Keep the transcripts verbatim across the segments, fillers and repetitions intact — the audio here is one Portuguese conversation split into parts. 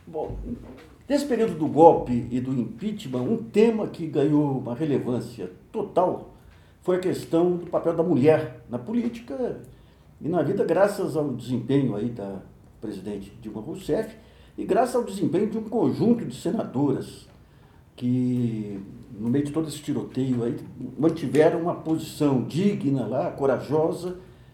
Bom, nesse período do golpe e do impeachment, um tema que ganhou uma relevância total foi a questão do papel da mulher na política e na vida, graças ao desempenho aí da presidente Dilma Rousseff e graças ao desempenho de um conjunto de senadoras que, no meio de todo esse tiroteio aí, mantiveram uma posição digna lá, corajosa,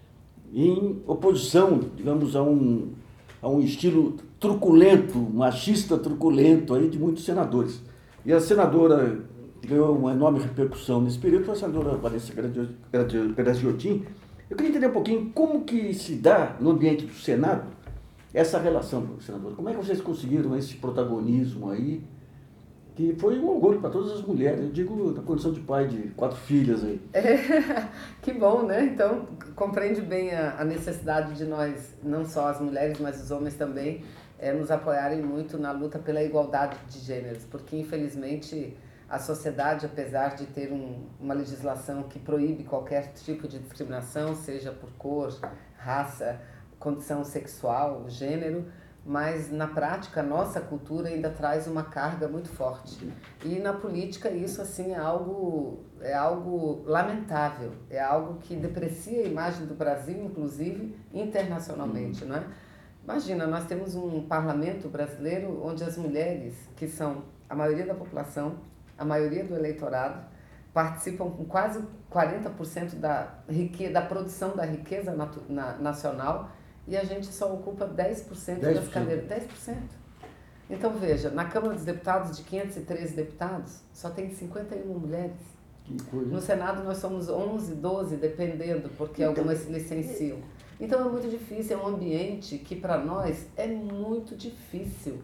em oposição, digamos, a um, a um estilo truculento, machista truculento aí de muitos senadores. E a senadora que ganhou uma enorme repercussão nesse período foi a senadora Vanessa Graziotin. Eu queria entender um pouquinho como que se dá no ambiente do Senado essa relação, senadora. Como é que vocês conseguiram esse protagonismo aí, que foi um orgulho para todas as mulheres, eu digo na condição de pai de quatro filhas aí. É, que bom, né? Então, compreende bem a, a necessidade de nós, não só as mulheres, mas os homens também, é, nos apoiarem muito na luta pela igualdade de gêneros, porque infelizmente a sociedade, apesar de ter um, uma legislação que proíbe qualquer tipo de discriminação, seja por cor, raça, condição sexual, gênero, mas na prática a nossa cultura ainda traz uma carga muito forte. E na política isso assim é algo, é algo lamentável, é algo que deprecia a imagem do Brasil, inclusive internacionalmente, não é? Imagina, nós temos um parlamento brasileiro onde as mulheres, que são a maioria da população, a maioria do eleitorado, participam com quase quarenta por cento da, riqueza, da produção da riqueza natu, na, nacional, e a gente só ocupa dez por cento das cadeiras. dez por cento. Então, veja, na Câmara dos Deputados, de quinhentos e treze deputados, só tem cinquenta e uma mulheres. Que coisa. No Senado nós somos onze, doze, dependendo, porque então, algumas se licenciam. Então é muito difícil, é um ambiente que para nós é muito difícil.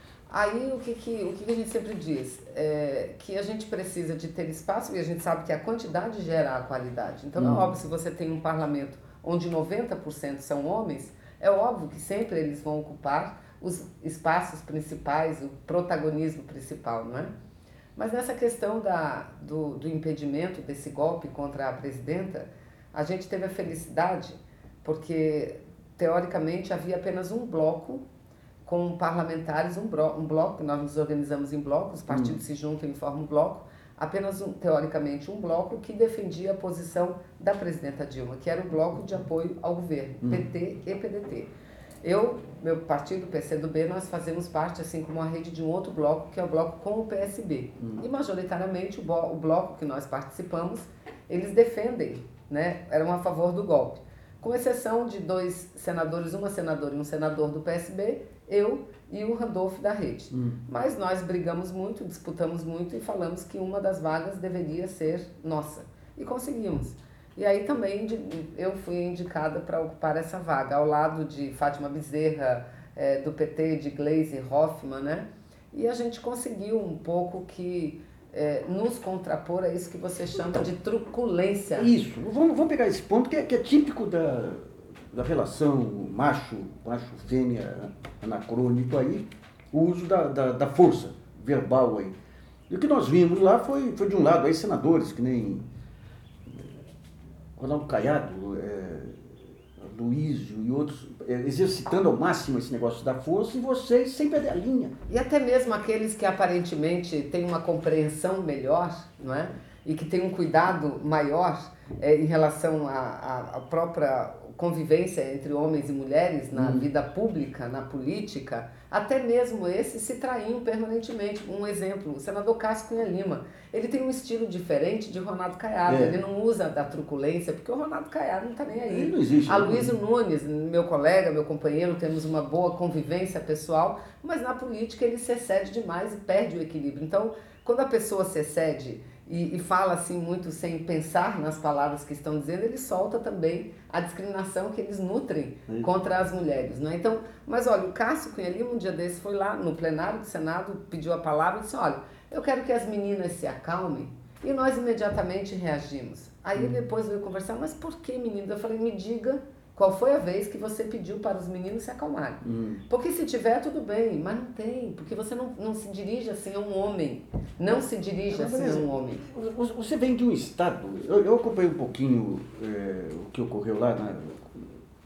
Aí o que, que, o que a gente sempre diz? É que a gente precisa de ter espaço, e a gente sabe que a quantidade gera a qualidade. Então hum. é óbvio, se você tem um parlamento onde noventa por cento são homens, é óbvio que sempre eles vão ocupar os espaços principais, o protagonismo principal, não é? Mas nessa questão da, do, do impedimento desse golpe contra a presidenta, a gente teve a felicidade, porque teoricamente havia apenas um bloco com parlamentares, um, bro, um bloco, nós nos organizamos em blocos, os partidos hum. se juntam e formam um bloco, apenas, um, teoricamente, um bloco que defendia a posição da presidenta Dilma, que era o bloco de apoio ao governo, hum. P T e P D T. Eu, meu partido, P C do B, nós fazemos parte, assim como a rede de um outro bloco, que é o bloco com o P S B. Hum. E, majoritariamente, o, bo- o bloco que nós participamos, eles defendem, né, eram a favor do golpe. Com exceção de dois senadores, uma senadora e um senador do P S B, eu e o Randolph da rede. Hum. Mas nós brigamos muito, disputamos muito e falamos que uma das vagas deveria ser nossa. E conseguimos. E aí também eu fui indicada para ocupar essa vaga, ao lado de Fátima Bezerra, é, do P T, de Gleisi Hoffmann, né? E a gente conseguiu um pouco que é, nos contrapor a isso que você chama de truculência. Isso. Vamos, vamos pegar esse ponto que é, que é típico da... da relação macho, macho-fêmea anacrônico aí, o uso da, da, da força verbal aí. E o que nós vimos lá foi, foi de um lado aí senadores, que nem Ronaldo Caiado, é, Luísio e outros, é, exercitando ao máximo esse negócio da força, e vocês sem perder a linha. E até mesmo aqueles que aparentemente têm uma compreensão melhor, não é? E que têm um cuidado maior é, em relação à própria convivência entre homens e mulheres na hum. vida pública, na política, até mesmo esses se traíam permanentemente. Um exemplo, o senador Cássio Cunha Lima, ele tem um estilo diferente de Ronaldo Caiado, é. ele não usa da truculência, porque o Ronaldo Caiado não está nem aí. Ele não existe. A Luísio Nunes, meu colega, meu companheiro, temos uma boa convivência pessoal, mas na política ele se excede demais e perde o equilíbrio. Então, quando a pessoa se excede E, e fala assim muito sem pensar nas palavras que estão dizendo, ele solta também a discriminação que eles nutrem Sim. contra as mulheres, né? Então, mas olha, o Cássio Cunha Lima um dia desse foi lá no plenário do Senado, pediu a palavra e disse, olha, eu quero que as meninas se acalmem, e nós imediatamente reagimos. Aí hum. depois veio conversar, mas por que, menino? Eu falei, me diga qual foi a vez que você pediu para os meninos se acalmarem. Hum. Porque se tiver, tudo bem, mas não tem, porque você não, não se dirige assim a um homem, não se dirige assim a um homem. Você vem de um estado, eu, eu acompanhei um pouquinho é, o que ocorreu lá na, no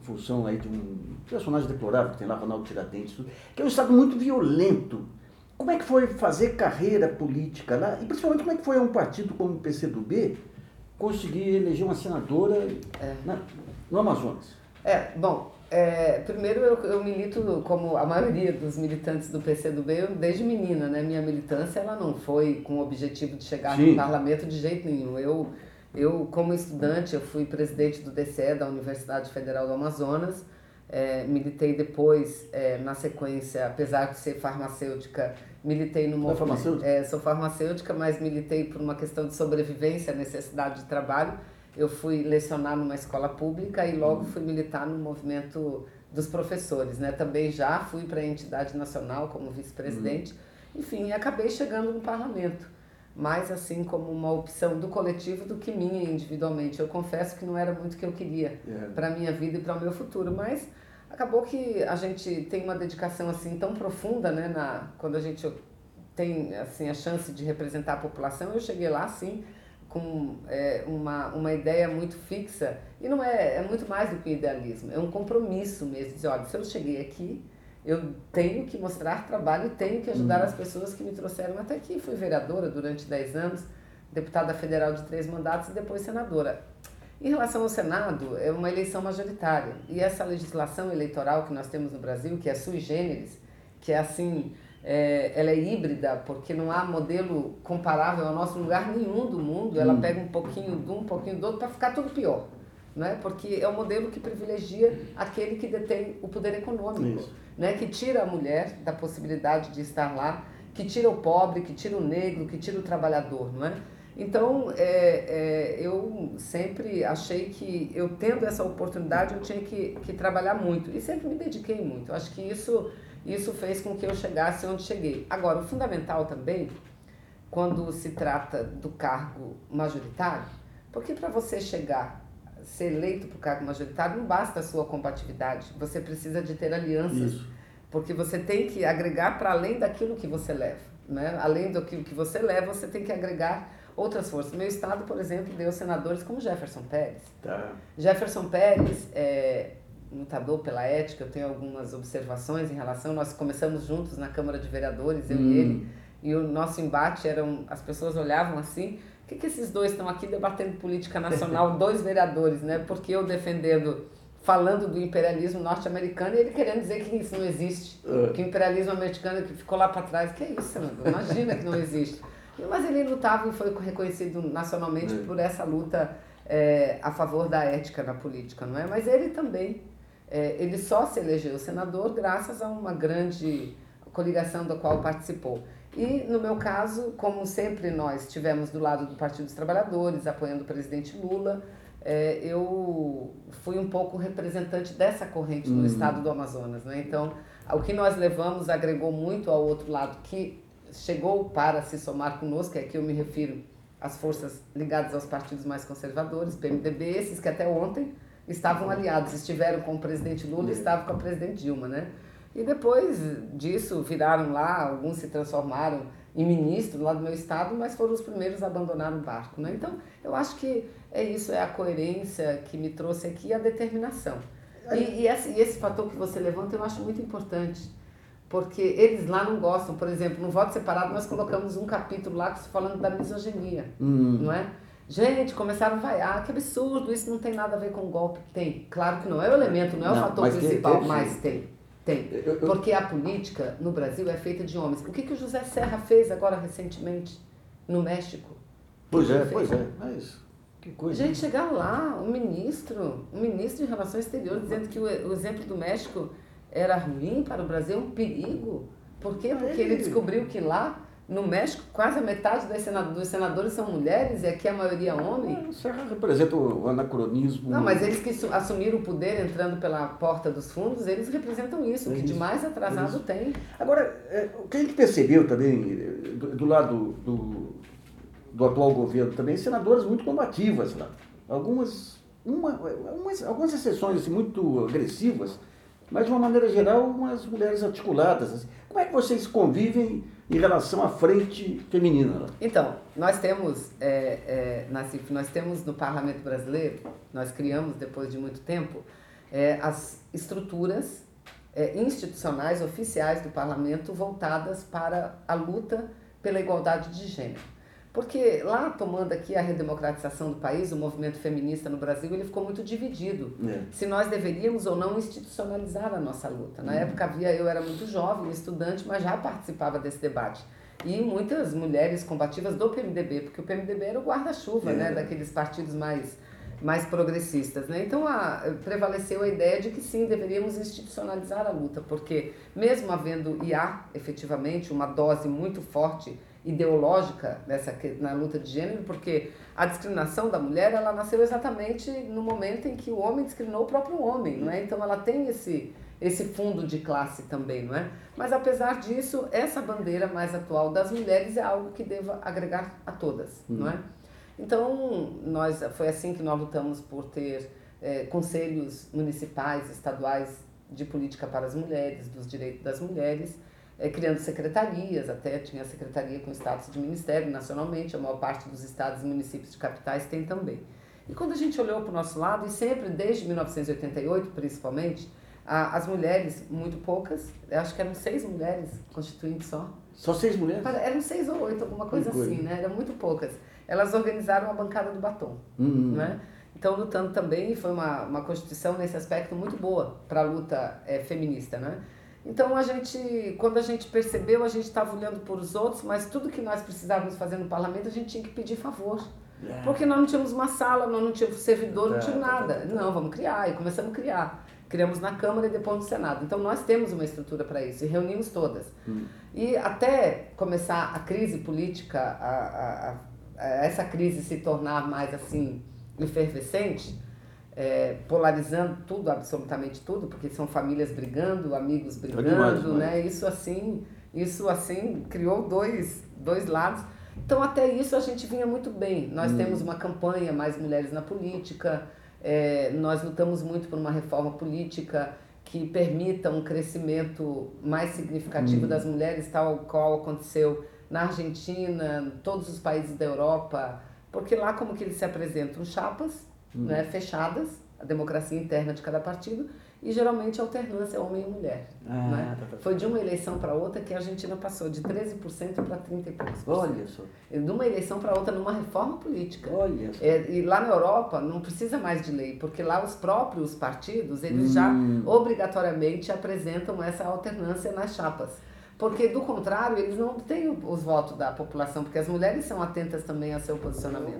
função aí de um personagem deplorável que tem lá, Ronaldo Tiradentes, que é um estado muito violento. Como é que foi fazer carreira política lá? E principalmente como é que foi um partido como o P C do B conseguir eleger uma senadora é. na, no Amazonas? É, bom, é, primeiro eu, eu milito como a maioria dos militantes do P C do B desde menina, né? Minha militância ela não foi com o objetivo de chegar Sim. no parlamento de jeito nenhum. Eu, eu, como estudante, eu fui presidente do D C E, da Universidade Federal do Amazonas. É, militei depois, é, na sequência, apesar de ser farmacêutica, militei no movimento. farmacêutica? É, sou farmacêutica, mas militei por uma questão de sobrevivência, necessidade de trabalho. Eu fui lecionar numa escola pública e logo fui militar no movimento dos professores, né? Também já fui para a entidade nacional como vice-presidente. Uhum. Enfim, acabei chegando no parlamento. Mais assim como uma opção do coletivo do que minha individualmente. Eu confesso que não era muito o que eu queria yeah. para a minha vida e para o meu futuro, mas acabou que a gente tem uma dedicação assim tão profunda, né, na, quando a gente tem assim, a chance de representar a população. Eu cheguei lá assim com é, uma, uma ideia muito fixa e não é, é muito mais do que idealismo, é um compromisso mesmo, dizer, olha, se eu cheguei aqui, eu tenho que mostrar trabalho e tenho que ajudar as pessoas que me trouxeram até aqui. Fui vereadora durante dez anos, deputada federal de três mandatos e depois senadora. Em relação ao Senado, é uma eleição majoritária. E essa legislação eleitoral que nós temos no Brasil, que é sui generis, que é assim, é, ela é híbrida, porque não há modelo comparável ao nosso lugar nenhum do mundo. Ela pega um pouquinho de um, um pouquinho do outro para ficar tudo pior. Né? Porque é um modelo que privilegia aquele que detém o poder econômico. Isso. Né, que tira a mulher da possibilidade de estar lá, que tira o pobre, que tira o negro, que tira o trabalhador, não é? Então, é, é, eu sempre achei que eu tendo essa oportunidade, eu tinha que, que trabalhar muito e sempre me dediquei muito. Acho que isso, isso fez com que eu chegasse onde cheguei. Agora, o fundamental também, quando se trata do cargo majoritário, porque para você chegar ser eleito para o cargo majoritário, não basta a sua combatividade, você precisa de ter alianças, Isso. porque você tem que agregar para além daquilo que você leva, né? Além do que você leva, você tem que agregar outras forças. Meu estado, por exemplo, deu senadores como Jefferson Pérez. Tá. Jefferson Pérez é lutador pela ética, eu tenho algumas observações em relação, nós começamos juntos na Câmara de Vereadores, eu hum. e ele, e o nosso embate eram, as pessoas olhavam assim, por que, que esses dois estão aqui debatendo política nacional, dois vereadores, né? Porque eu defendendo, falando do imperialismo norte-americano e ele querendo dizer que isso não existe, uh. que o imperialismo americano que ficou lá para trás, que é isso, senador? Imagina que não existe. Mas ele lutava e foi reconhecido nacionalmente uh. por essa luta é, a favor da ética na política, não é? Mas ele também, é, ele só se elegeu senador graças a uma grande coligação da qual participou. E, no meu caso, como sempre nós estivemos do lado do Partido dos Trabalhadores, apoiando o presidente Lula, é, eu fui um pouco representante dessa corrente no uhum. estado do Amazonas, né? Então, o que nós levamos agregou muito ao outro lado, que chegou para se somar conosco, que aqui eu me refiro às forças ligadas aos partidos mais conservadores, P M D B, esses que até ontem estavam aliados, estiveram com o presidente Lula e estavam com a presidente Dilma, né? E depois disso viraram lá, alguns se transformaram em ministro lá do meu estado, mas foram os primeiros a abandonar o barco, né? Então, eu acho que é isso, é a coerência que me trouxe aqui, a determinação. E, e, esse, e esse fator que você levanta eu acho muito importante, porque eles lá não gostam, por exemplo, no voto separado nós colocamos um capítulo lá falando da misoginia, hum. não é? Gente, começaram a vaiar, que absurdo, isso não tem nada a ver com golpe. Tem, claro que não é o elemento, não é não, o fator principal, tem, tem, mas tem. Tem, porque a política no Brasil é feita de homens. O que, que o José Serra fez agora recentemente no México? Pois é, pois é, mas que coisa. Gente, chegar lá, um ministro, um ministro de Relações Exteriores dizendo que o, o exemplo do México era ruim para o Brasil, um perigo. Por quê? Porque ele descobriu que lá no México, quase a metade dos senadores são mulheres e aqui a maioria homem. O Serra representa o anacronismo. Não, mas eles que assumiram o poder entrando pela porta dos fundos, eles representam isso, é que isso, de mais atrasado é tem. Agora, é, o que a gente percebeu também, do, do lado do, do atual governo também, senadoras muito combativas lá. Algumas, uma, umas, algumas exceções assim, muito agressivas, mas de uma maneira geral, umas mulheres articuladas. Assim. Como é que vocês convivem em relação à frente feminina? Lá? Então, nós temos, é, é, Nassif, nós temos no Parlamento Brasileiro, nós criamos depois de muito tempo, é, as estruturas é, institucionais, oficiais do parlamento voltadas para a luta pela igualdade de gênero. Porque lá, tomando aqui a redemocratização do país, o movimento feminista no Brasil, ele ficou muito dividido. É. Se nós deveríamos ou não institucionalizar a nossa luta. Na uhum. época havia, eu era muito jovem, estudante, mas já participava desse debate. E muitas mulheres combativas do P M D B, porque o P M D B era o guarda-chuva, é. né, daqueles partidos mais, mais progressistas. Né? Então a, prevaleceu a ideia de que sim, deveríamos institucionalizar a luta, porque mesmo havendo, e há efetivamente, uma dose muito forte ideológica nessa, na luta de gênero, porque a discriminação da mulher, ela nasceu exatamente no momento em que o homem discriminou o próprio homem, não é? Então ela tem esse, esse fundo de classe também, não é? Mas apesar disso, essa bandeira mais atual das mulheres é algo que deva agregar a todas, uhum. não é? Então, nós, foi assim que nós lutamos por ter é, conselhos municipais, estaduais de política para as mulheres, dos direitos das mulheres, É, criando secretarias, até tinha secretaria com status de ministério nacionalmente, a maior parte dos estados e municípios de capitais tem também. E quando a gente olhou para o nosso lado, e sempre desde mil novecentos e oitenta e oito principalmente, a, as mulheres, muito poucas, eu acho que eram seis mulheres constituintes só. Só seis mulheres? Eram seis ou oito, alguma coisa assim, coisa. né? Eram muito poucas. Elas organizaram a bancada do batom, uhum. né? Então, lutando também, foi uma, uma constituição nesse aspecto muito boa para a luta é, feminista, né? Então, a gente, quando a gente percebeu, a gente estava olhando por os outros, mas tudo que nós precisávamos fazer no parlamento, a gente tinha que pedir favor. É. Porque nós não tínhamos uma sala, nós não tínhamos servidor, não tínhamos nada. Não, vamos criar. E começamos a criar. Criamos na Câmara e depois no Senado. Então, nós temos uma estrutura para isso e reunimos todas. Hum. E até começar a crise política, a, a, a, essa crise se tornar mais assim, efervescente, É, polarizando tudo, absolutamente tudo, porque são famílias brigando, amigos brigando, é demais, né? Isso assim, isso assim criou dois, dois lados. Então até isso a gente vinha muito bem. Nós hum. temos uma campanha Mais Mulheres na Política, é, nós lutamos muito por uma reforma política que permita um crescimento mais significativo hum. das mulheres, tal qual aconteceu na Argentina, em todos os países da Europa, porque lá como que eles se apresentam? Chapas, Hum. né, fechadas, a democracia interna de cada partido, e geralmente a alternância homem e mulher. Ah, né? tá, tá. Foi de uma eleição para outra que a Argentina passou de treze por cento para trinta por cento. Olha só. De uma eleição para outra numa reforma política. Olha só. É, e lá na Europa não precisa mais de lei, porque lá os próprios partidos, eles hum. já obrigatoriamente apresentam essa alternância nas chapas. Porque, do contrário, eles não têm os votos da população, porque as mulheres são atentas também ao seu posicionamento.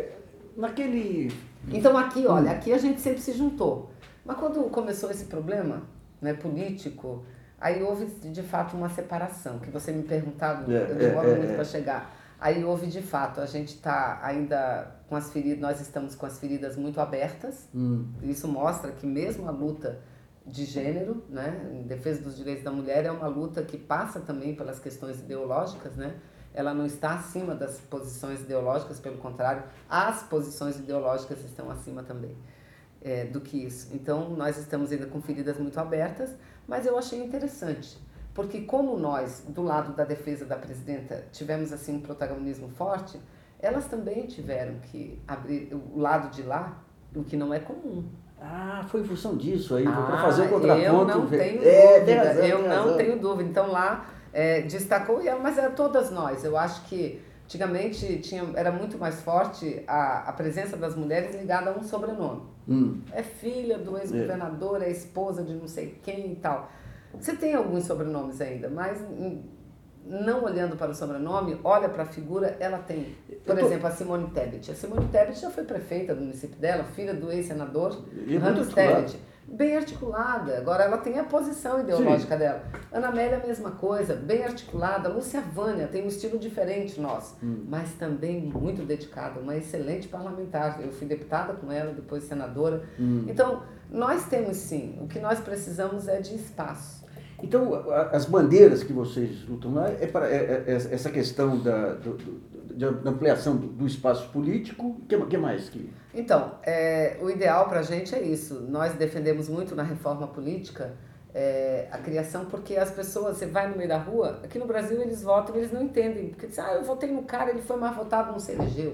Naquele... Então aqui, olha, aqui a gente sempre se juntou. Mas quando começou esse problema, né, político, aí houve de fato uma separação, que você me perguntava, é, eu demoro é, muito é, para chegar. Aí houve de fato, a gente está ainda com as feridas, nós estamos com as feridas muito abertas. Hum. Isso mostra que mesmo a luta de gênero, né, em defesa dos direitos da mulher, é uma luta que passa também pelas questões ideológicas, né? Ela não está acima das posições ideológicas, pelo contrário, as posições ideológicas estão acima também é, do que isso. Então, nós estamos ainda com feridas muito abertas, mas eu achei interessante, porque como nós, do lado da defesa da presidenta, tivemos assim um protagonismo forte, elas também tiveram que abrir o lado de lá, o que não é comum. Ah, foi em função disso aí, ah, para fazer o contraponto. Eu não tenho é, dúvida, razão, eu não razão. tenho dúvida. Então, lá... É, destacou, mas era todas nós. Eu acho que antigamente tinha, era muito mais forte a, a presença das mulheres ligada a um sobrenome. Hum. É filha do ex-governador, é esposa de não sei quem e tal. Você tem alguns sobrenomes ainda, mas não olhando para o sobrenome, olha para a figura, ela tem. Por tô... exemplo, a Simone Tebet. A Simone Tebet já foi prefeita do município dela, filha do ex-senador Ramos Tebet. Bem articulada, agora ela tem a posição ideológica Sim. dela. Ana Amélia, a mesma coisa, bem articulada. Lúcia Vânia tem um estilo diferente nosso, hum. mas também muito dedicada, uma excelente parlamentar. Eu fui deputada com ela, depois senadora. Hum. Então, nós temos sim, o que nós precisamos é de espaço. Então, as bandeiras que vocês lutam lá é para é, é, essa questão da, do, do, de ampliação do, do espaço político. O que, que mais? Que... Então, é, o ideal para a gente é isso. Nós defendemos muito na reforma política é, a criação, porque as pessoas, você vai no meio da rua, aqui no Brasil eles votam e eles não entendem. Porque dizem, ah, eu votei no cara, ele foi mais votado, não se elegeu.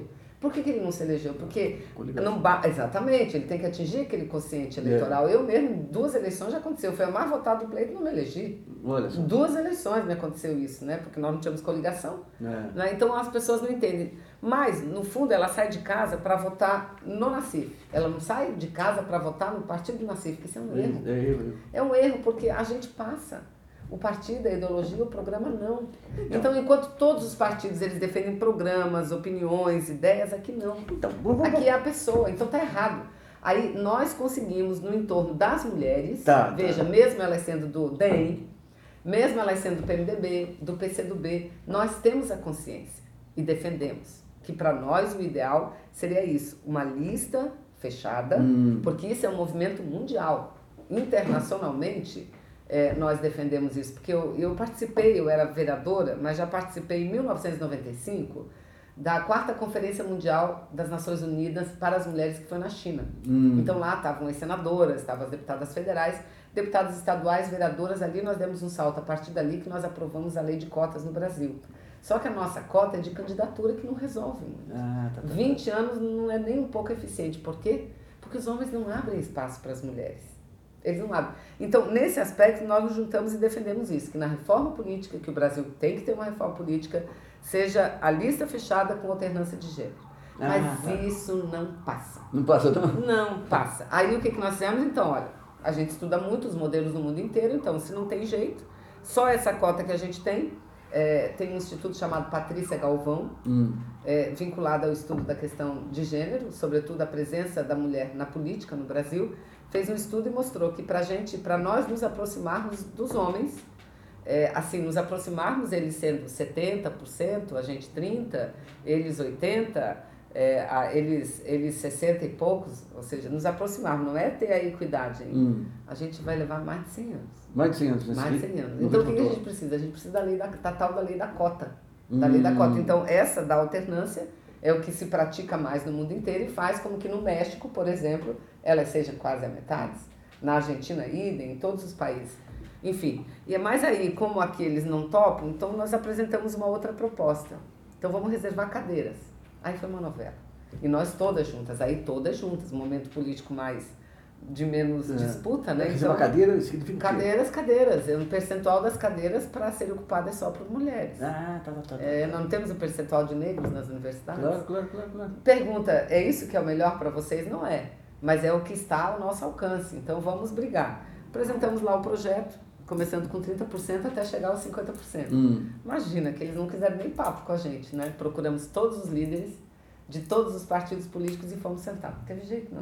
Por que, que ele não se elegeu? Porque Coligação. não ba... exatamente, ele tem que atingir aquele quociente eleitoral. É. Eu mesmo, duas eleições já aconteceu. Foi o mais votado do pleito e não me elegi. Olha só. Duas eleições me aconteceu isso, né? Porque nós não tínhamos coligação. É. Né? Então as pessoas não entendem. Mas, no fundo, ela sai de casa para votar no Nassif. Ela não sai de casa para votar no partido do Nassif, que isso é um erro. É, é erro. É um erro porque a gente passa. O partido, a ideologia, o programa não. Então, enquanto todos os partidos eles defendem programas, opiniões, ideias, aqui não. Então, vamos, aqui é a pessoa, então tá errado. Aí nós conseguimos, no entorno das mulheres, tá, veja, tá. mesmo elas sendo do D E M, mesmo elas sendo do P M D B, do P C do B, nós temos a consciência e defendemos que para nós o ideal seria isso, uma lista fechada, hum. porque isso é um movimento mundial, internacionalmente. É, nós defendemos isso, porque eu, eu participei, eu era vereadora, mas já participei em mil novecentos e noventa e cinco da quarta Conferência Mundial das Nações Unidas para as Mulheres, que foi na China. Hum. Então lá estavam as senadoras, estavam as deputadas federais, deputadas estaduais, vereadoras, ali nós demos um salto, a partir dali que nós aprovamos a lei de cotas no Brasil. Só que a nossa cota é de candidatura que não resolve muito. Ah, tá, tá, tá. vinte anos não é nem um pouco eficiente. Por quê? Porque os homens não abrem espaço para as mulheres. Eles não abrem. Então, nesse aspecto, nós nos juntamos e defendemos isso, que na reforma política, que o Brasil tem que ter uma reforma política, seja a lista fechada com alternância de gênero. Ah, Mas tá. isso não passa. Não passa, não? Não passa. Aí, o que, que nós fizemos? Então, olha, a gente estuda muito os modelos no mundo inteiro, então, se não tem jeito, só essa cota que a gente tem, é, tem um instituto chamado Patrícia Galvão, hum. é, vinculado ao estudo da questão de gênero, sobretudo a presença da mulher na política no Brasil, fez um estudo e mostrou que para gente, para nós nos aproximarmos dos homens, é, assim, nos aproximarmos, eles sendo setenta por cento, a gente trinta por cento, eles oitenta por cento, é, a, eles, eles sessenta e poucos, ou seja, nos aproximarmos, não é ter a equidade ainda. Hum. A gente vai levar mais de cem anos. Mais de cem anos. Mais de cem anos. Então, o que, que a gente precisa? A gente precisa da, lei da, da tal da lei da cota. Da hum. lei da cota. Então, essa da alternância é o que se pratica mais no mundo inteiro e faz como que no México, por exemplo, elas sejam quase a metade. Na Argentina, idem, em todos os países. Enfim, e é mais aí, como aqui eles não topam, então nós apresentamos uma outra proposta. Então vamos reservar cadeiras. Aí foi uma novela. E nós todas juntas, aí todas juntas, um momento político mais de menos é. disputa, né? Reservar então, cadeira significa cadeiras, cadeiras. O percentual das cadeiras para serem ocupadas só por mulheres. Ah, tá, tá, tá. É, nós não temos o percentual de negros nas universidades? Claro, claro, claro, claro. Pergunta, é isso que é o melhor para vocês? Não é. Mas é o que está ao nosso alcance. Então vamos brigar. Apresentamos lá o projeto, começando com trinta por cento até chegar aos cinquenta por cento. Hum. Imagina que eles não quiseram nem papo com a gente, né? Procuramos todos os líderes de todos os partidos políticos e fomos sentar. Não teve jeito, não.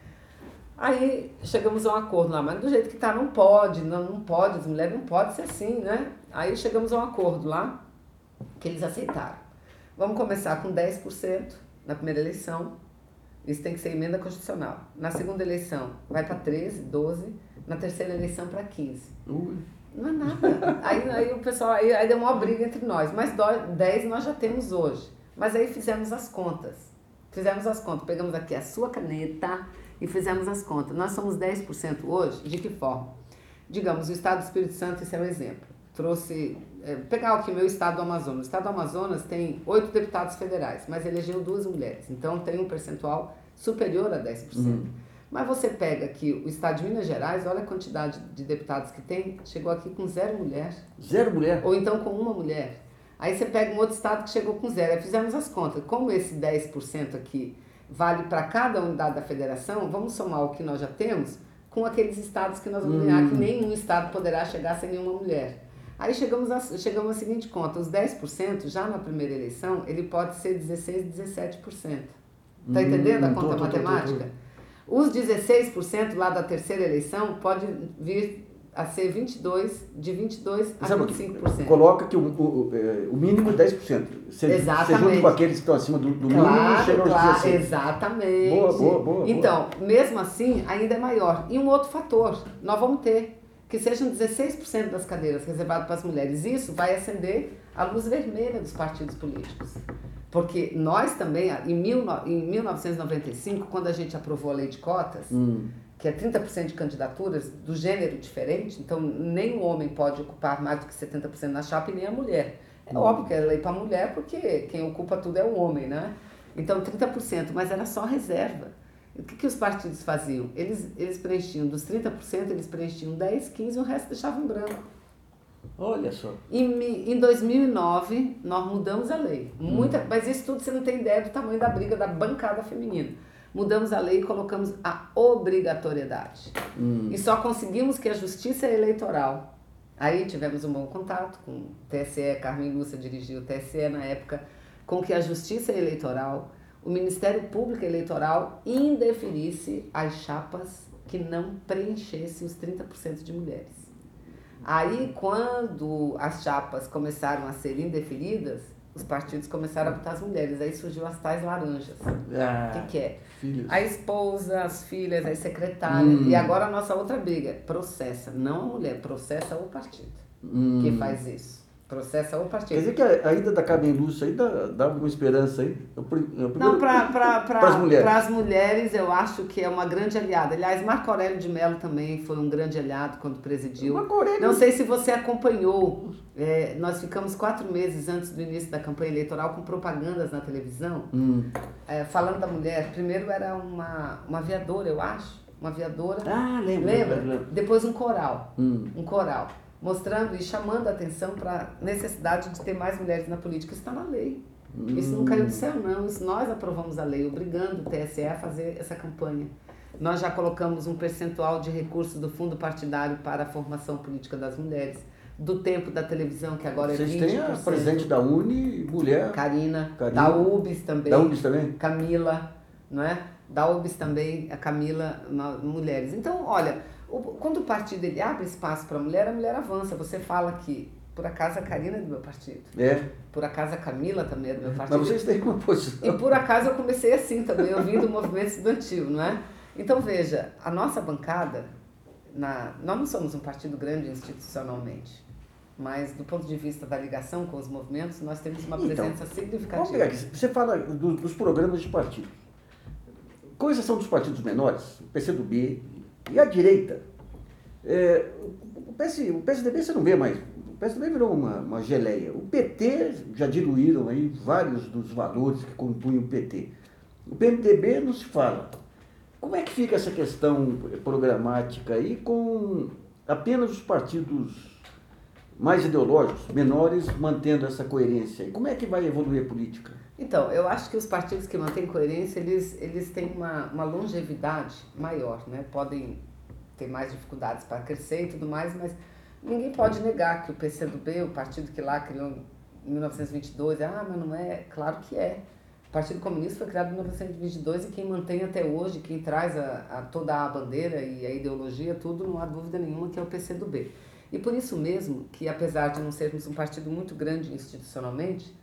Aí chegamos a um acordo lá, mas do jeito que tá, não pode, não, não pode, as mulheres não podem ser assim, né? Aí chegamos a um acordo lá, que eles aceitaram. Vamos começar com dez por cento na primeira eleição, isso tem que ser emenda constitucional. Na segunda eleição vai para treze, doze, na terceira eleição para quinze. Ui. Não é nada. Aí, aí o pessoal, aí, aí deu uma briga entre nós, mas dez nós já temos hoje. Mas aí fizemos as contas, fizemos as contas, pegamos aqui a sua caneta e fizemos as contas. Nós somos dez por cento hoje, de que forma? Digamos, o estado do Espírito Santo, esse é um exemplo. Trouxe, é, pegar aqui o meu estado do Amazonas. O estado do Amazonas tem oito deputados federais, mas elegeu duas mulheres. Então tem um percentual superior a dez por cento. Uhum. Mas você pega aqui o estado de Minas Gerais, olha a quantidade de deputados que tem, chegou aqui com zero mulher. Zero mulher? Ou então com uma mulher. Aí você pega um outro estado que chegou com zero. Aí fizemos as contas. Como esse dez por cento aqui vale para cada unidade da federação, vamos somar o que nós já temos com aqueles estados que nós vamos ganhar, hum. que nenhum estado poderá chegar sem nenhuma mulher. Aí chegamos a, chegamos à seguinte conta, os dez por cento já na primeira eleição, ele pode ser dezesseis, dezessete por cento. Está entendendo a conta tô, matemática? Tô, tô, tô. Os dezesseis por cento lá da terceira eleição pode vir a ser vinte e dois, de vinte e dois a vinte e cinco por cento. Coloca que o, o, o mínimo é dez por cento. Você, exatamente. Você junta com aqueles que estão acima do, do claro, mínimo e chega aos claro, dezesseis. Exatamente. Boa, boa, boa. Então, boa. Mesmo assim, ainda é maior. E um outro fator, nós vamos ter que sejam dezesseis por cento das cadeiras reservadas para as mulheres. Isso vai acender a luz vermelha dos partidos políticos. Porque nós também, em, mil, em mil novecentos e noventa e cinco, quando a gente aprovou a lei de cotas, hum. que é trinta por cento de candidaturas do gênero diferente, então nem o homem pode ocupar mais do que setenta por cento na chapa e nem a mulher. É hum. óbvio que é lei para a mulher, porque quem ocupa tudo é o homem, né? Então, trinta por cento, mas era só reserva. O que, que os partidos faziam? Eles, eles preenchiam, dos trinta por cento, eles preenchiam dez, quinze, o resto deixavam em branco. Olha só. Em, em dois mil e nove, nós mudamos a lei. Muita, hum. Mas isso tudo você não tem ideia do tamanho da briga da bancada feminina. Mudamos a lei e colocamos a obrigatoriedade. Hum. E só conseguimos que a Justiça Eleitoral, aí tivemos um bom contato com o T S E, Carmen Lúcia dirigiu o T S E na época, com que a Justiça Eleitoral, o Ministério Público Eleitoral indeferisse as chapas que não preenchessem os trinta por cento de mulheres. Aí, quando as chapas começaram a ser indeferidas, os partidos começaram a botar as mulheres. Aí surgiu as tais laranjas. Ah, o que, que é? Filhos. A esposa, as filhas, as secretárias. Hum. E agora a nossa outra briga. Processa, não a mulher, processa o partido hum. que faz isso. Processa o partido. Quer dizer que a, a ida da Carmen Lúcia aí dá, dá uma esperança aí? Eu, eu, não, para as mulheres. mulheres eu acho que é uma grande aliada. Aliás, Marco Aurélio de Mello também foi um grande aliado quando presidiu. Marco Aurélio... Não sei se você acompanhou, é, nós ficamos quatro meses antes do início da campanha eleitoral com propagandas na televisão, hum. é, falando da mulher. Primeiro era uma, uma aviadora, eu acho. Uma aviadora. Ah, lembro. Lembra? Lembro, lembro. Depois um coral. Hum. Um coral. Mostrando e chamando a atenção para a necessidade de ter mais mulheres na política. Isso está na lei. Hum. Isso não caiu do céu, não. Isso nós aprovamos a lei, obrigando o T S E a fazer essa campanha. Nós já colocamos um percentual de recursos do fundo partidário para a formação política das mulheres, do tempo da televisão, que agora Vocês é vinte por cento. Vocês têm a presidente da Uni, mulher. Carina, Carina. Da U B S também. Da U B S também? Camila, não é? Da U B S também, a Camila, mulheres. Então, olha... Quando o partido ele abre espaço para a mulher, a mulher avança. Você fala que, por acaso, a Karina é do meu partido. É. Por acaso, a Camila também é do meu partido. Mas vocês têm uma posição. E por acaso, eu comecei assim também, eu vim do movimento estudantil, não é? Então, veja, a nossa bancada, na, nós não somos um partido grande institucionalmente, mas do ponto de vista da ligação com os movimentos, nós temos uma presença então, significativa. Aqui. Você fala do, dos programas de partido. Com exceção dos partidos menores, o P C do B... E a direita, é, o, P S, o P S D B você não vê mais, o P S D B virou uma, uma geleia. O P T já diluíram aí vários dos valores que compunham o P T. O P M D B não se fala. Como é que fica essa questão programática aí com apenas os partidos mais ideológicos, menores, mantendo essa coerência? E como é que vai evoluir a política? Então, eu acho que os partidos que mantêm coerência, eles, eles têm uma, uma longevidade maior, né? Podem ter mais dificuldades para crescer e tudo mais, mas ninguém pode negar que o P C do B, o partido que lá criou em mil novecentos e vinte e dois, ah, mas não é, claro que é. O Partido Comunista foi criado em mil novecentos e vinte e dois e quem mantém até hoje, quem traz a, a toda a bandeira e a ideologia, tudo, não há dúvida nenhuma que é o P C do B. E por isso mesmo que, apesar de não sermos um partido muito grande institucionalmente,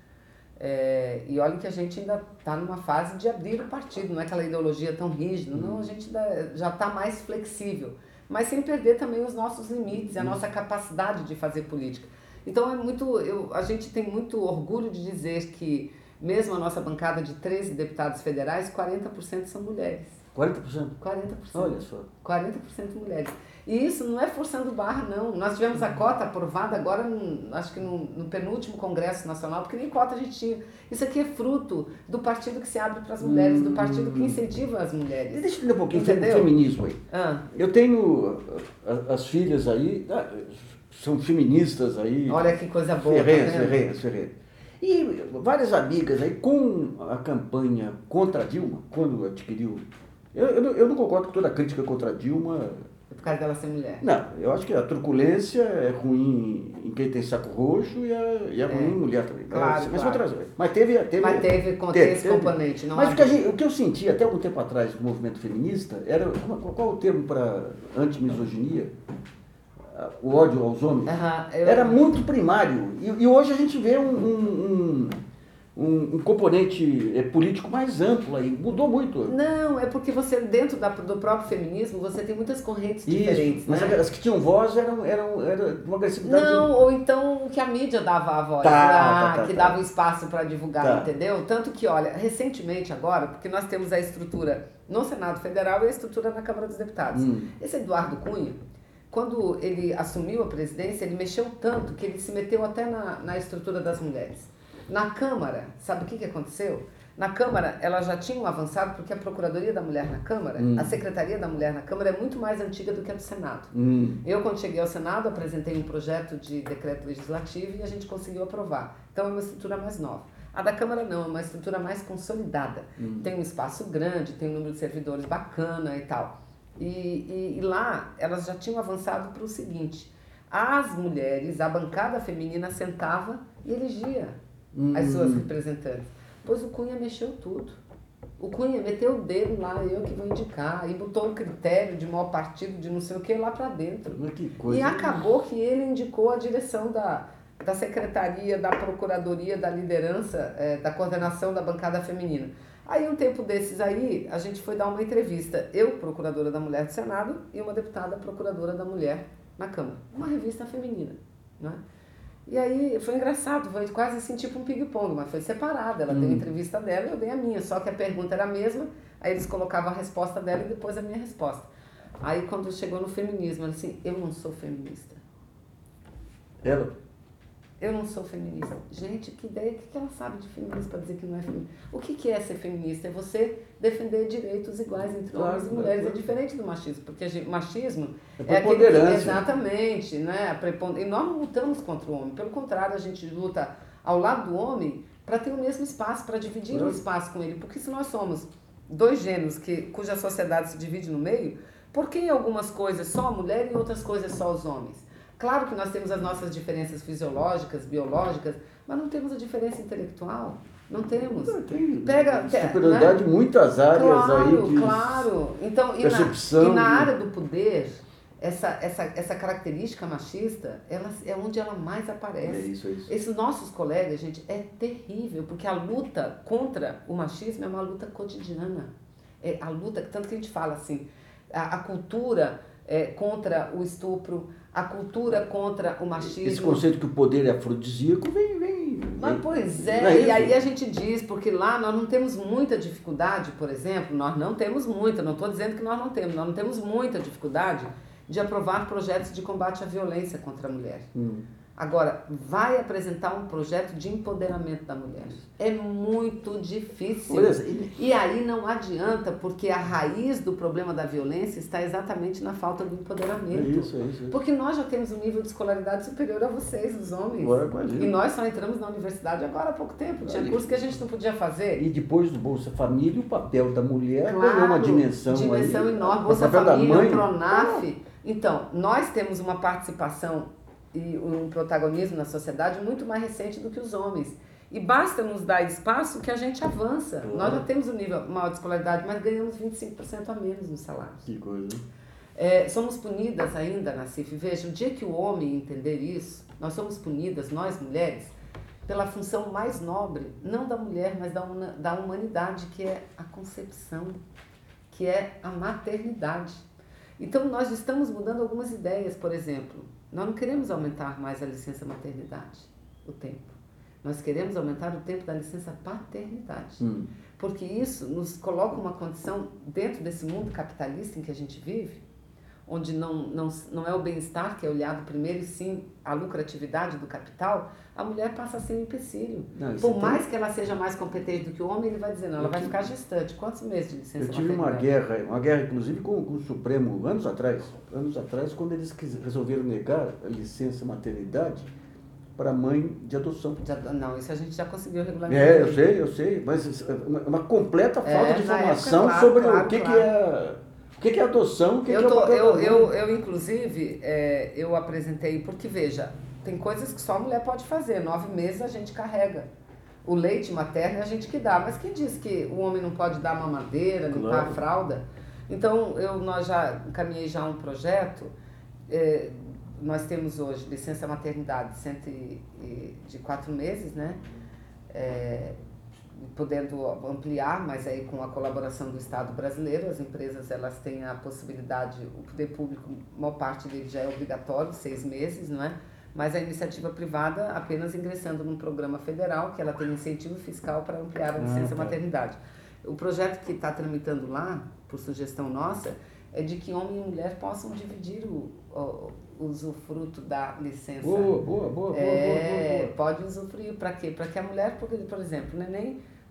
É, e olha que a gente ainda está numa fase de abrir o partido, não é aquela ideologia tão rígida, não, a gente já está mais flexível, mas sem perder também os nossos limites, a nossa capacidade de fazer política. Então é muito, eu, a gente tem muito orgulho de dizer que mesmo a nossa bancada de treze deputados federais, quarenta por cento são mulheres. quarenta por cento? quarenta por cento. Olha só. quarenta por cento mulheres. E isso não é forçando barra, não. Nós tivemos a cota aprovada agora, no, acho que no, no penúltimo Congresso Nacional, porque nem cota a gente tinha. Isso aqui é fruto do partido que se abre para as mulheres, do partido que incentiva as mulheres. E deixa eu entender um pouquinho de feminismo aí. Ah. Eu tenho as filhas aí, são feministas aí. Olha que coisa boa. Ferrenhas, tá ferrenhas, ferrenhas. E várias amigas aí com a campanha contra a Dilma, quando adquiriu... Eu, eu, eu não concordo com toda a crítica contra a Dilma. É por causa dela ser mulher? Não, eu acho que a truculência é ruim em quem tem saco roxo e é, e é ruim é. em mulher também. Claro, mas, claro. Outras, mas teve... teve mas teve, teve, teve esse teve. componente. Não mas o que, a gente, o que eu senti até algum tempo atrás do movimento feminista era... Qual, qual é o termo para antimisoginia? O ódio aos homens, uhum, eu... era muito primário. E, e hoje a gente vê um, um, um, um componente político mais amplo aí. Mudou muito. Não, é porque você, dentro da, do próprio feminismo, você tem muitas correntes Isso, diferentes. Mas né? as que tinham voz eram, eram, eram uma agressividade. Não, ou então que a mídia dava a voz, tá, ah, tá, tá, que tá. dava espaço para divulgar, tá. entendeu? Tanto que, olha, recentemente agora, porque nós temos a estrutura no Senado Federal e a estrutura na Câmara dos Deputados. Hum. Esse Eduardo Cunha, quando ele assumiu a presidência, ele mexeu tanto que ele se meteu até na, na estrutura das mulheres. Na Câmara, sabe o que, que aconteceu? Na Câmara, ela já tinha um avançado, porque a Procuradoria da Mulher na Câmara, hum. a Secretaria da Mulher na Câmara é muito mais antiga do que a do Senado. Hum. Eu, quando cheguei ao Senado, apresentei um projeto de decreto legislativo e a gente conseguiu aprovar. Então, é uma estrutura mais nova. A da Câmara não, é uma estrutura mais consolidada. Hum. Tem um espaço grande, tem um número de servidores bacana e tal. E, e, e lá, elas já tinham avançado para o seguinte: as mulheres, a bancada feminina sentava e elegia hum. as suas representantes. Pois o Cunha mexeu tudo. O Cunha meteu o dedo lá, eu que vou indicar, e botou um critério de maior partido, de não sei o que, lá para dentro. Que coisa. E acabou que ele indicou a direção da, da secretaria, da procuradoria, da liderança, é, da coordenação da bancada feminina. Aí, um tempo desses aí, a gente foi dar uma entrevista, eu, procuradora da mulher do Senado, e uma deputada procuradora da mulher na Câmara. Uma revista feminina, né? E aí foi engraçado, foi quase assim tipo um ping-pong, mas foi separado. Ela hum. deu a entrevista dela e eu dei a minha, só que a pergunta era a mesma, aí eles colocavam a resposta dela e depois a minha resposta. Aí quando chegou no feminismo, ela disse assim, eu não sou feminista. Ela? Eu não sou feminista. Gente, que ideia, o que ela sabe de feminismo para dizer que não é feminista? O que é ser feminista? É você defender direitos iguais entre claro, homens e mulheres. Claro. É diferente do machismo, porque o machismo é, é aquele que, exatamente, né? A preponder... E nós não lutamos contra o homem, pelo contrário, a gente luta ao lado do homem para ter o mesmo espaço, para dividir claro. o espaço com ele. Porque se nós somos dois gêneros que, cuja sociedade se divide no meio, por que em algumas coisas só a mulher e em outras coisas só os homens? Claro que nós temos as nossas diferenças fisiológicas, biológicas, mas não temos a diferença intelectual. Não temos. Não, tem Pega, superioridade em né? muitas áreas claro, aí de claro. Então, e percepção. Na, e na de... área do poder, essa, essa, essa característica machista, ela, é onde ela mais aparece. É isso, é isso. Esses nossos colegas, gente, é terrível, porque a luta contra o machismo é uma luta cotidiana. É a luta, tanto que a gente fala assim, a, a cultura é, contra o estupro, a cultura contra o machismo. Esse conceito que o poder é afrodisíaco vem, vem. Mas, vem. pois é, é e aí a gente diz, porque lá nós não temos muita dificuldade, por exemplo, nós não temos muita, não estou dizendo que nós não temos, nós não temos muita dificuldade de aprovar projetos de combate à violência contra a mulher. Hum. Agora, vai apresentar um projeto de empoderamento da mulher. É muito difícil. Beleza. E aí não adianta, porque a raiz do problema da violência está exatamente na falta do empoderamento. É isso, é isso, é isso. Porque nós já temos um nível de escolaridade superior a vocês, os homens. Agora, imagina. E nós só entramos na universidade agora há pouco tempo. Tinha aí, curso que a gente não podia fazer. E depois do Bolsa Família, o papel da mulher claro, ganhou uma dimensão. Dimensão aí, enorme. Bolsa Família, o Pronaf. Então, nós temos uma participação e um protagonismo na sociedade muito mais recente do que os homens. E basta nos dar espaço que a gente avança. Claro. Nós já temos um nível maior de escolaridade, mas ganhamos vinte e cinco por cento a menos nos salários. Que coisa. É, somos punidas ainda, Nassif. Veja, o dia que o homem entender isso, nós somos punidas, nós mulheres, pela função mais nobre, não da mulher, mas da, uma, da humanidade, que é a concepção, que é a maternidade. Então, nós estamos mudando algumas ideias, por exemplo. Nós não queremos aumentar mais a licença maternidade, o tempo. Nós queremos aumentar o tempo da licença paternidade. Hum. Porque isso nos coloca uma condição, dentro desse mundo capitalista em que a gente vive, onde não, não, não é o bem-estar que é olhado primeiro, e sim a lucratividade do capital, a mulher passa a ser um empecilho. Não, Por tem... mais que ela seja mais competente do que o homem, ele vai dizer, não, ela vai ficar gestante. Quantos meses de licença maternidade? Eu tive uma guerra, uma guerra inclusive com, com o Supremo, anos atrás, anos atrás, quando eles resolveram negar a licença maternidade para mãe de adoção. Já, não, isso a gente já conseguiu regulamentar. É, eu sei, eu sei, mas uma, uma completa falta é, de informação época, claro, sobre claro, o que, claro. que é... O que é adoção? O que, eu, que é o tô, papel eu, da eu, eu, inclusive, é, eu apresentei, porque veja, tem coisas que só a mulher pode fazer, nove meses a gente carrega. O leite materno é a gente que dá, mas quem diz que o homem não pode dar mamadeira, limpar claro. a fralda? Então, eu, nós já encaminhei já um projeto, é, nós temos hoje licença maternidade cento e, de quatro meses, né? É, podendo ampliar, mas aí com a colaboração do Estado brasileiro, as empresas elas têm a possibilidade, o poder público, uma parte dele já é obrigatório, seis meses, não é? Mas a iniciativa privada apenas ingressando num programa federal, que ela tem incentivo fiscal para ampliar a licença ah, tá. maternidade. O projeto que está tramitando lá, por sugestão nossa, é de que homem e mulher possam dividir o, o, o usufruto da licença. Boa, boa, boa, é, boa, boa, boa. Pode usufruir, para quê? Para que a mulher, porque, por exemplo, o neném,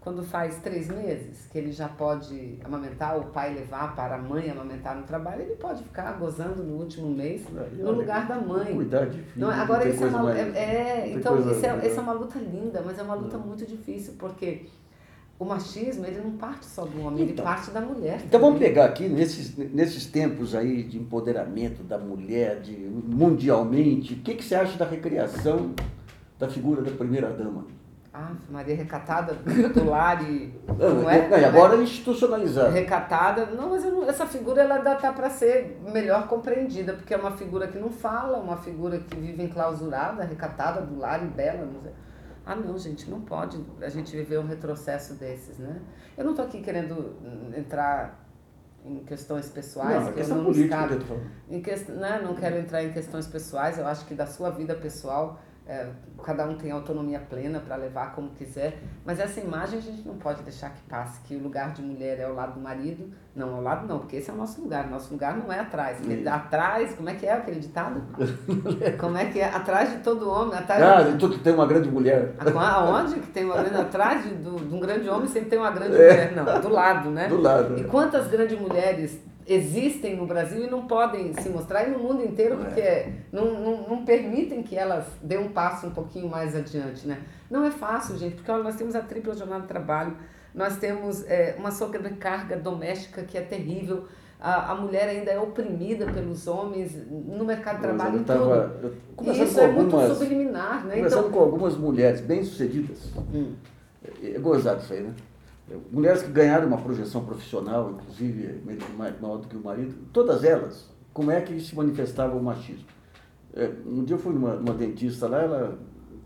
quando faz três meses, que ele já pode amamentar, o pai levar para a mãe amamentar no trabalho, ele pode ficar gozando no último mês no lugar da mãe. Cuidar de filho. Não, agora isso é uma, mais, é, é, então coisa, isso é, essa é uma luta linda, mas é uma luta muito difícil, porque o machismo, ele não parte só do homem, então, ele parte da mulher. Então também. Vamos pegar aqui, nesses, nesses tempos aí de empoderamento da mulher, de, mundialmente, o que, que você acha da recriação da figura da primeira-dama? Ah, Maria recatada do lar e... Não, não é? Não, e agora é institucionalizada. Recatada, não, mas eu não, essa figura ela dá tá para ser melhor compreendida, porque é uma figura que não fala, uma figura que vive enclausurada, recatada do lar e bela, não sei. Ah, não, gente, não pode a gente viver um retrocesso desses, né? Eu não estou aqui querendo entrar em questões pessoais, não, que eu não política, nos cabe, em que, né, não quero entrar em questões pessoais, eu acho que da sua vida pessoal, é, cada um tem autonomia plena para levar como quiser, mas essa imagem a gente não pode deixar que passe, que o lugar de mulher é ao lado do marido, não, ao lado não, porque esse é o nosso lugar, nosso lugar não é atrás, porque atrás, como é que é aquele ditado? Como é que é? Atrás de todo homem, atrás ah, de... tu tem uma grande mulher. Aonde que tem uma grande, atrás de, do, de um grande homem sempre tem uma grande é. mulher, não, do lado, né? Do lado. E quantas grandes mulheres existem no Brasil e não podem se mostrar, e no mundo inteiro, porque é. não, não, não permitem que elas dêem um passo um pouquinho mais adiante, né? Não é fácil, gente, porque olha, nós temos a tripla jornada de trabalho, nós temos é, uma sobrecarga doméstica que é terrível, a, a mulher ainda é oprimida pelos homens no mercado de trabalho e tudo. E isso é algumas, muito subliminar, né? Conversando então, com algumas mulheres bem-sucedidas, hum. é gozado isso aí, né? Mulheres que ganharam uma projeção profissional, inclusive maior do que o marido, todas elas, como é que se manifestava o machismo? É, um dia eu fui numa, numa dentista lá, ela,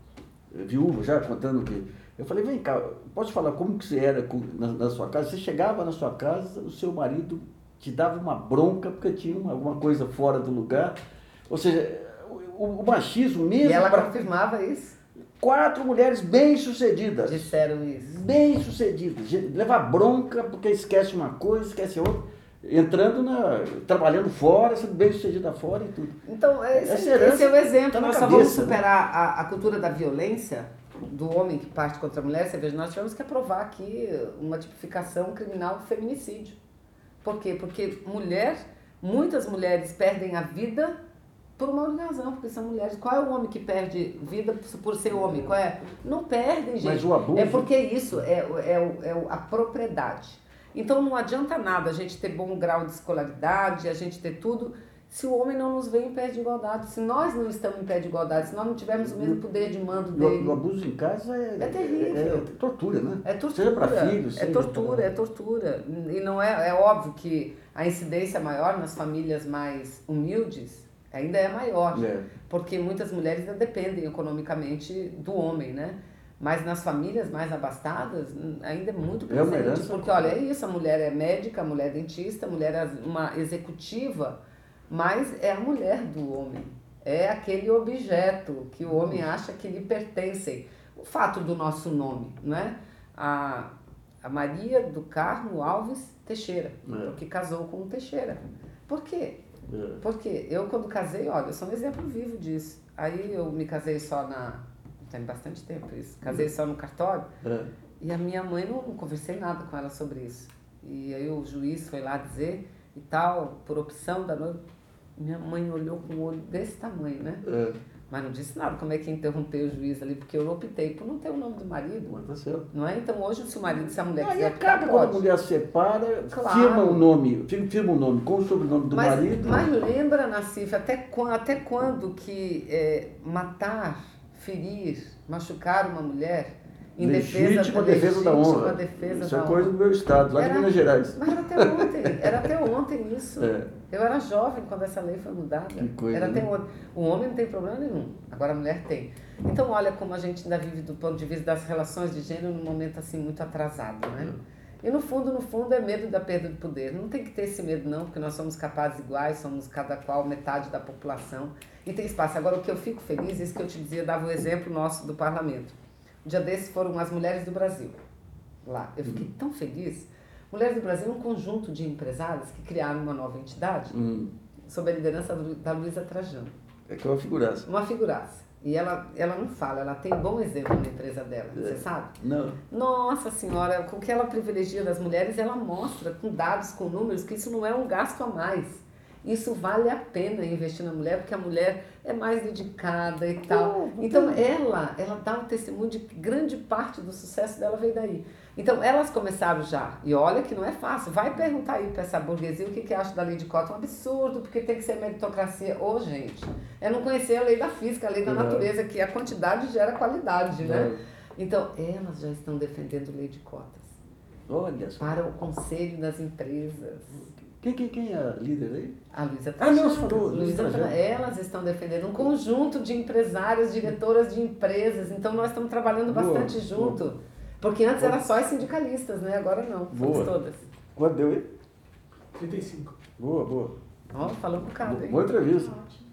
viúva já, contando que... Eu falei, vem cá, pode falar como que você era na, na sua casa? Você chegava na sua casa, o seu marido te dava uma bronca porque tinha uma, alguma coisa fora do lugar. Ou seja, o, o machismo mesmo... E ela pra... confirmava isso? Quatro mulheres bem-sucedidas. Disseram isso. Bem-sucedidas. Levar bronca porque esquece uma coisa, esquece outra. Entrando na... trabalhando fora, sendo bem-sucedida fora e tudo. Então, esse, esse é o exemplo. Tá Nós só cabeça, vamos superar né? a, a cultura da violência do homem que parte contra a mulher. Você veja, nós tivemos que aprovar aqui uma tipificação criminal do feminicídio. Por quê? Porque mulher, muitas mulheres perdem a vida por uma única razão, porque são mulheres. Qual é o homem que perde vida por ser homem? Qual é? Não perdem, gente. Mas o abuso... É porque isso é, é, é a propriedade. Então não adianta nada a gente ter bom grau de escolaridade, a gente ter tudo, se o homem não nos vê em pé de igualdade. Se nós não estamos em pé de igualdade, se nós não tivermos o mesmo poder de mando dele... O abuso em casa é... É terrível. É, é tortura, né? É tortura. Seja para filhos... É tortura, pra... é tortura. E não é... É óbvio que a incidência maior nas famílias mais humildes ainda é maior, é. porque muitas mulheres ainda dependem economicamente do homem, né? Mas nas famílias mais abastadas ainda é muito presente, é porque olha, é isso, a mulher é médica, a mulher é dentista, a mulher é uma executiva, mas é a mulher do homem, é aquele objeto que o homem acha que lhe pertencem. O fato do nosso nome, né? A, a Maria do Carmo Alves Teixeira, é. porque casou com um Teixeira. Por quê? É. Porque eu, quando casei, olha, eu sou um exemplo vivo disso. Aí eu me casei só na... Tem bastante tempo isso. Casei é. só no cartório. É. E a minha mãe, não, não conversei nada com ela sobre isso. E aí o juiz foi lá dizer e tal, por opção da noiva. Minha mãe olhou com o olho desse tamanho, né? É. Mas não disse nada, como é que interrompeu o juiz ali, porque eu optei por não ter o nome do marido. Mas tá certo. Não é? Então hoje, se o marido, se a mulher ah, quiser optar, pode. Quando a mulher separa, claro. firma o nome, firma o nome com o sobrenome do mas, marido. Mas lembra, Nassif, até quando, até quando que é, matar, ferir, machucar uma mulher em legítima defesa, defesa da honra. Defesa isso da é coisa honra. do meu estado, lá era, de Minas Gerais. Mas era até ontem, era até ontem isso. É. Eu era jovem quando essa lei foi mudada. Que coisa, era até né? ontem. O homem não tem problema nenhum, agora a mulher tem. Então olha como a gente ainda vive do ponto de vista das relações de gênero num momento assim muito atrasado, né? É. E no fundo, no fundo é medo da perda de poder. Não tem que ter esse medo não, porque nós somos capazes iguais, somos cada qual metade da população e tem espaço. Agora o que eu fico feliz, isso que eu te dizia, dava o exemplo nosso do parlamento. Um dia desses foram as mulheres do Brasil, lá. Eu fiquei tão feliz. Mulheres do Brasil é um conjunto de empresárias que criaram uma nova entidade, hum. sob a liderança da Luísa Trajano. É que é uma figuraça. Uma figuraça. E ela, ela não fala, ela tem bom exemplo na empresa dela, você sabe? Não. Nossa Senhora, com o que ela privilegia das mulheres, ela mostra com dados, com números, que isso não é um gasto a mais. Isso vale a pena investir na mulher, porque a mulher é mais dedicada e tal. Então ela, ela dá um testemunho de que grande parte do sucesso dela veio daí. Então elas começaram já, e olha que não é fácil, vai perguntar aí para essa burguesia o que, que acha da lei de cota, um absurdo, porque tem que ser meritocracia. Ô gente, é não conhecer a lei da física, a lei da natureza, que a quantidade gera qualidade, né? Então elas já estão defendendo lei de cotas. Olha só. Para o conselho das empresas. Quem, quem, quem é a líder aí? A Luísa Ah, não, você falou. Luísa, elas estão defendendo um conjunto de empresários, diretoras de empresas. Então nós estamos trabalhando Boa, bastante junto. boa. Porque antes Boa. era só as sindicalistas, né? Agora não, somos todas. Quanto deu aí? trinta e cinco. Boa, boa. Ó, falou um bocado, hein? Boa entrevista.